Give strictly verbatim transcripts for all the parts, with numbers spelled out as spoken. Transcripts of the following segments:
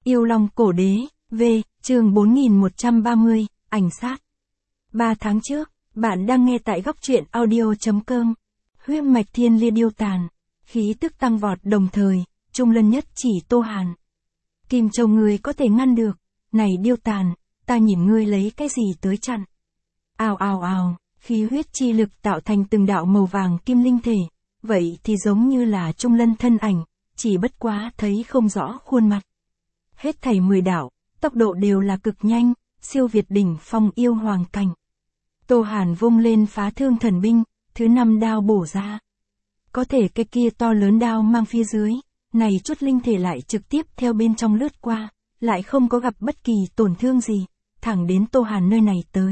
Yêu Long Cổ Đế, V, chương bốn nghìn một trăm ba mươi, ảnh sát. Ba tháng trước, bạn đang nghe tại góc truyện audio chấm com. Huyết mạch thiên lia điêu tàn, khí tức tăng vọt đồng thời, trung lân nhất chỉ Tô Hàn. Kim Châu ngươi có thể ngăn được, này điêu tàn, ta nhìn ngươi lấy cái gì tới chặn. Ào ào ào, khí huyết chi lực tạo thành từng đạo màu vàng kim linh thể, vậy thì giống như là trung lân thân ảnh, chỉ bất quá thấy không rõ khuôn mặt. Hết thảy mười đạo, tốc độ đều là cực nhanh, siêu việt đỉnh phong yêu hoàng cảnh. Tô Hàn vung lên phá thương thần binh, thứ năm đao bổ ra. Có thể cái kia to lớn đao mang phía dưới, này chút linh thể lại trực tiếp theo bên trong lướt qua, lại không có gặp bất kỳ tổn thương gì, thẳng đến Tô Hàn nơi này tới.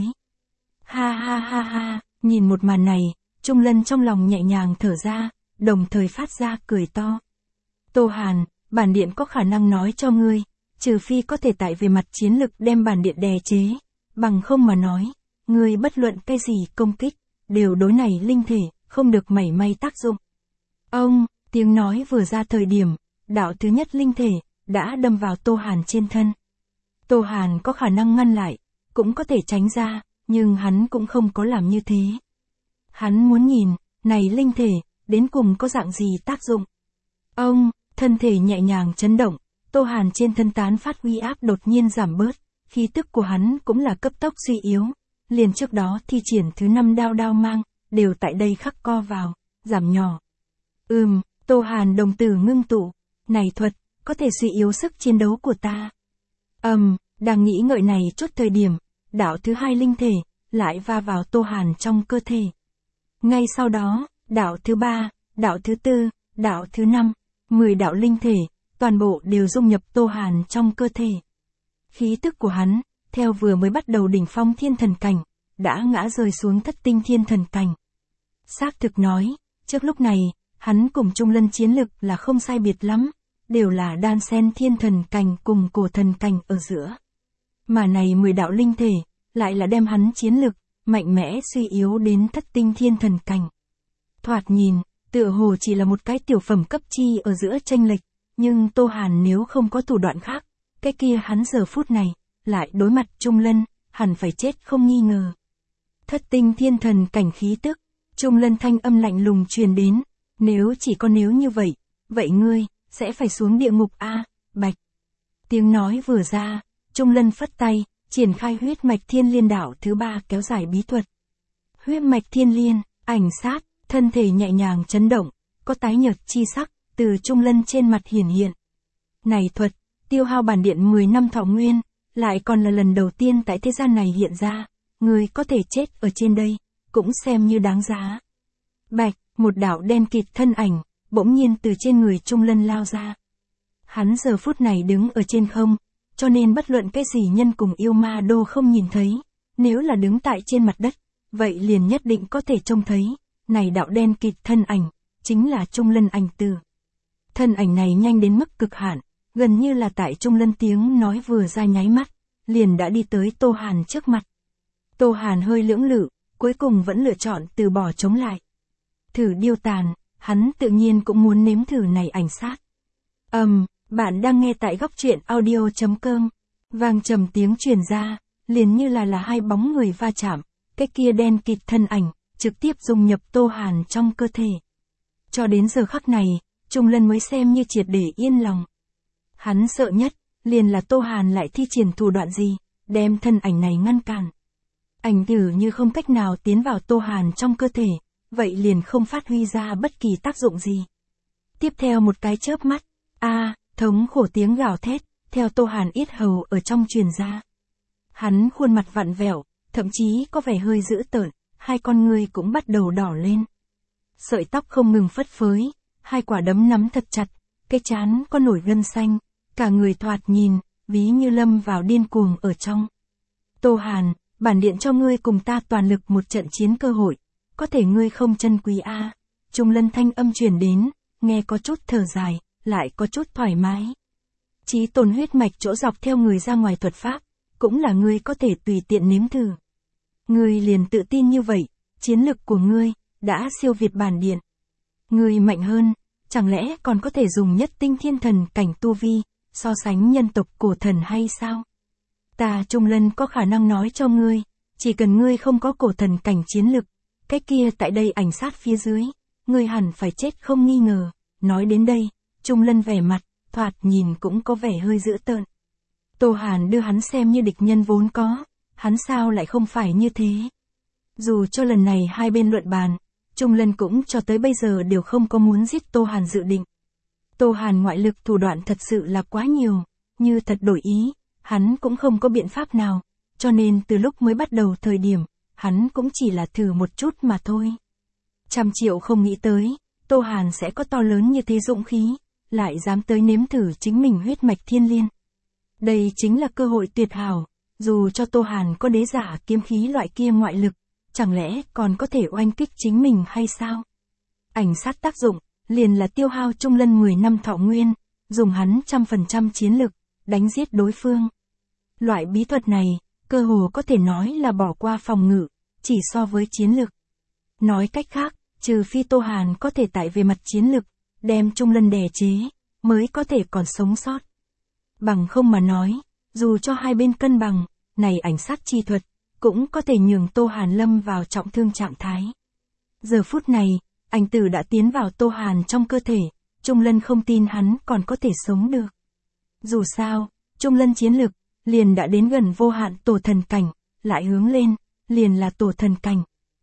Ha ha ha ha, nhìn một màn này, Trung Lân trong lòng nhẹ nhàng thở ra, đồng thời phát ra cười to. Tô Hàn, bản điện có khả năng nói cho ngươi, trừ phi có thể tại về mặt chiến lực đem bản điện đè chế, bằng không mà nói, ngươi bất luận cái gì công kích, đều đối này linh thể, không được mảy may tác dụng. Ông, tiếng nói vừa ra thời điểm, đạo thứ nhất linh thể, đã đâm vào Tô Hàn trên thân. Tô Hàn có khả năng ngăn lại, cũng có thể tránh ra, nhưng hắn cũng không có làm như thế. Hắn muốn nhìn, này linh thể, đến cùng có dạng gì tác dụng. Ông, thân thể nhẹ nhàng chấn động, Tô Hàn trên thân tán phát uy áp đột nhiên giảm bớt, khí tức của hắn cũng là cấp tốc suy yếu, liền trước đó thi triển thứ năm đao đao mang, đều tại đây khắc co vào, giảm nhỏ. Ừm, Tô Hàn đồng tử ngưng tụ, này thuật, có thể suy yếu sức chiến đấu của ta. Ầm, um, đang nghĩ ngợi này chút thời điểm, đạo thứ hai linh thể, lại va vào Tô Hàn trong cơ thể. Ngay sau đó, đạo thứ ba, đạo thứ tư, đạo thứ năm, mười đạo linh thể, toàn bộ đều dung nhập Tô Hàn trong cơ thể. Khí tức của hắn, theo vừa mới bắt đầu đỉnh phong thiên thần cảnh, đã ngã rơi xuống thất tinh thiên thần cảnh. Xác thực nói, trước lúc này, hắn cùng Trung Lân chiến lực là không sai biệt lắm, đều là đan xen thiên thần cảnh cùng cổ thần cảnh ở giữa. Mà này mười đạo linh thể, lại là đem hắn chiến lực, mạnh mẽ suy yếu đến thất tinh thiên thần cảnh. Thoạt nhìn, tựa hồ chỉ là một cái tiểu phẩm cấp chi ở giữa chênh lệch, nhưng Tô Hàn nếu không có thủ đoạn khác, cái kia hắn giờ phút này, lại đối mặt Trung Lân, hẳn phải chết không nghi ngờ. Thất tinh thiên thần cảnh khí tức, Trung Lân thanh âm lạnh lùng truyền đến, nếu chỉ có nếu như vậy, vậy ngươi, sẽ phải xuống địa ngục a, bạch. Tiếng nói vừa ra, Trung Lân phất tay, triển khai huyết mạch thiên liên đạo thứ ba kéo dài bí thuật. Huyết mạch thiên liên, ảnh sát, thân thể nhẹ nhàng chấn động, có tái nhợt chi sắc, từ Trung Lân trên mặt hiển hiện. Này thuật, tiêu hao bản điện mười năm thọ nguyên, lại còn là lần đầu tiên tại thế gian này hiện ra, người có thể chết ở trên đây, cũng xem như đáng giá. Bạch, một đạo đen kịt thân ảnh, bỗng nhiên từ trên người Trung Lân lao ra. Hắn giờ phút này đứng ở trên không, cho nên bất luận cái gì nhân cùng yêu ma đô không nhìn thấy, nếu là đứng tại trên mặt đất, vậy liền nhất định có thể trông thấy, này đạo đen kịt thân ảnh, chính là Trung Lân ảnh tử. Thân ảnh này nhanh đến mức cực hạn, gần như là tại Trung Lân tiếng nói vừa ra nháy mắt, liền đã đi tới Tô Hàn trước mặt. Tô Hàn hơi lưỡng lự, cuối cùng vẫn lựa chọn từ bỏ chống lại. Thử điêu tàn, hắn tự nhiên cũng muốn nếm thử này ảnh sát. Ầm, um, bạn đang nghe tại góc truyện audio chấm com. Vang trầm tiếng truyền ra, liền như là là hai bóng người va chạm, cái kia đen kịt thân ảnh, trực tiếp dung nhập Tô Hàn trong cơ thể. Cho đến giờ khắc này, Trung Lân mới xem như triệt để yên lòng. Hắn sợ nhất, liền là Tô Hàn lại thi triển thủ đoạn gì, đem thân ảnh này ngăn cản. Ảnh tử như không cách nào tiến vào Tô Hàn trong cơ thể, vậy liền không phát huy ra bất kỳ tác dụng gì. Tiếp theo một cái chớp mắt, a, à, thống khổ tiếng gào thét, theo Tô Hàn yết hầu ở trong truyền ra. Hắn khuôn mặt vặn vẹo, thậm chí có vẻ hơi dữ tợn, hai con ngươi cũng bắt đầu đỏ lên. Sợi tóc không ngừng phất phới, hai quả đấm nắm thật chặt, cái trán có nổi gân xanh, cả người thoạt nhìn, ví như lâm vào điên cuồng ở trong. Tô Hàn, bản điện cho ngươi cùng ta toàn lực một trận chiến cơ hội, có thể ngươi không chân quý a. À. Trung Lân thanh âm truyền đến, nghe có chút thở dài, lại có chút thoải mái. Chí tồn huyết mạch chỗ dọc theo người ra ngoài thuật pháp, cũng là ngươi có thể tùy tiện nếm thử. Ngươi liền tự tin như vậy, chiến lực của ngươi, đã siêu việt bản điện. Ngươi mạnh hơn, chẳng lẽ còn có thể dùng nhất tinh thiên thần cảnh tu vi, so sánh nhân tộc cổ thần hay sao? Ta Trung Lân có khả năng nói cho ngươi, chỉ cần ngươi không có cổ thần cảnh chiến lực, cái kia tại đây ảnh sát phía dưới, ngươi hẳn phải chết không nghi ngờ. Nói đến đây, Trung Lân vẻ mặt, thoạt nhìn cũng có vẻ hơi dữ tợn. Tô Hàn đưa hắn xem như địch nhân vốn có, hắn sao lại không phải như thế? Dù cho lần này hai bên luận bàn, Trung Lân cũng cho tới bây giờ đều không có muốn giết Tô Hàn dự định. Tô Hàn ngoại lực thủ đoạn thật sự là quá nhiều, như thật đổi ý, hắn cũng không có biện pháp nào, cho nên từ lúc mới bắt đầu thời điểm, hắn cũng chỉ là thử một chút mà thôi. Trăm triệu không nghĩ tới, Tô Hàn sẽ có to lớn như thế dũng khí, lại dám tới nếm thử chính mình huyết mạch thiên liên. Đây chính là cơ hội tuyệt hảo, dù cho Tô Hàn có đế giả kiếm khí loại kia ngoại lực, chẳng lẽ còn có thể oanh kích chính mình hay sao? Ảnh sát tác dụng, liền là tiêu hao Trung Lân mười năm thọ nguyên, dùng hắn trăm phần trăm chiến lực, đánh giết đối phương. Loại bí thuật này, cơ hồ có thể nói là bỏ qua phòng ngự, chỉ so với chiến lực. Nói cách khác, trừ phi Tô Hàn có thể tại về mặt chiến lực, đem Trung Lân đè chế, mới có thể còn sống sót. Bằng không mà nói, dù cho hai bên cân bằng, này ảnh sát chi thuật, cũng có thể nhường Tô Hàn lâm vào trọng thương trạng thái. Giờ phút này, ảnh tử đã tiến vào Tô Hàn trong cơ thể, Trung Lân không tin hắn còn có thể sống được. Dù sao, Trung Lân chiến lực, liền đã đến gần vô hạn tổ thần cảnh, lại hướng lên, liền là tổ thần cảnh.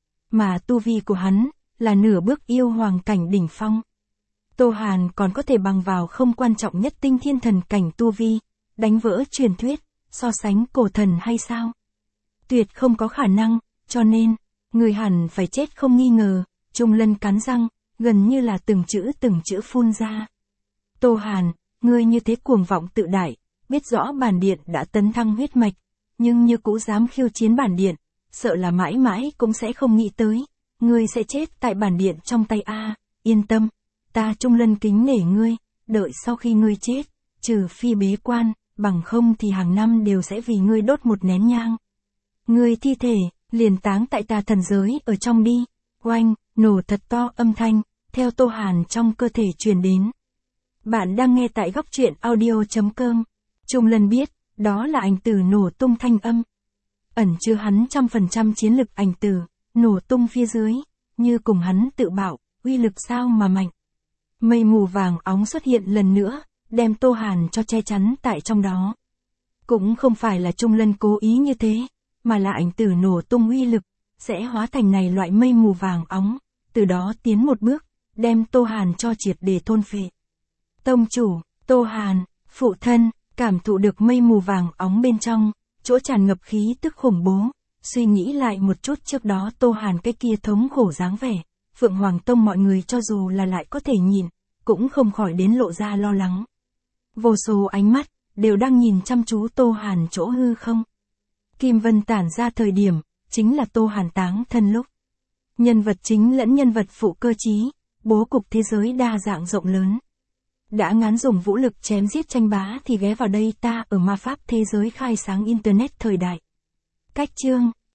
Mà tu vi của hắn, là nửa bước yêu hoàng cảnh đỉnh phong. Tô Hàn còn có thể bằng vào không quan trọng nhất tinh thiên thần cảnh tu vi, đánh vỡ truyền thuyết, so sánh cổ thần hay sao? Tuyệt không có khả năng, cho nên, người hẳn phải chết không nghi ngờ. Trung Lân cắn răng, gần như là từng chữ từng chữ phun ra. Tô Hàn, ngươi như thế cuồng vọng tự đại, biết rõ bản điện đã tấn thăng huyết mạch, nhưng như cũ dám khiêu chiến bản điện, sợ là mãi mãi cũng sẽ không nghĩ tới, ngươi sẽ chết tại bản điện trong tay a. Yên tâm, ta Trung Lân kính nể ngươi, đợi sau khi ngươi chết, trừ phi bế quan, bằng không thì hàng năm đều sẽ vì ngươi đốt một nén nhang. Ngươi thi thể, liền táng tại ta thần giới ở trong đi. Oanh, nổ thật to âm thanh, theo Tô Hàn trong cơ thể truyền đến. Bạn đang nghe tại góc truyện audio chấm com. Trung Lân biết, đó là ảnh tử nổ tung thanh âm. Ẩn chứa hắn trăm phần trăm chiến lực ảnh tử, nổ tung phía dưới, như cùng hắn tự bảo, uy lực sao mà mạnh. Mây mù vàng óng xuất hiện lần nữa, đem Tô Hàn cho che chắn tại trong đó. Cũng không phải là Trung Lân cố ý như thế, mà là ảnh tử nổ tung uy lực, sẽ hóa thành này loại mây mù vàng óng, từ đó tiến một bước, đem Tô Hàn cho triệt để thôn phệ. Tông chủ, Tô Hàn, phụ thân, cảm thụ được mây mù vàng óng bên trong, chỗ tràn ngập khí tức khủng bố, suy nghĩ lại một chút trước đó Tô Hàn cái kia thống khổ dáng vẻ, Phượng Hoàng Tông mọi người cho dù là lại có thể nhìn, cũng không khỏi đến lộ ra lo lắng. Vô số ánh mắt, đều đang nhìn chăm chú Tô Hàn chỗ hư không. Kim Vân tản ra thời điểm, chính là Tô Hàn táng thân lúc. Nhân vật chính lẫn nhân vật phụ cơ trí, bố cục thế giới đa dạng rộng lớn. Đã ngán dùng vũ lực chém giết tranh bá thì ghé vào đây ta ở ma pháp thế giới khai sáng Internet thời đại. Cách chương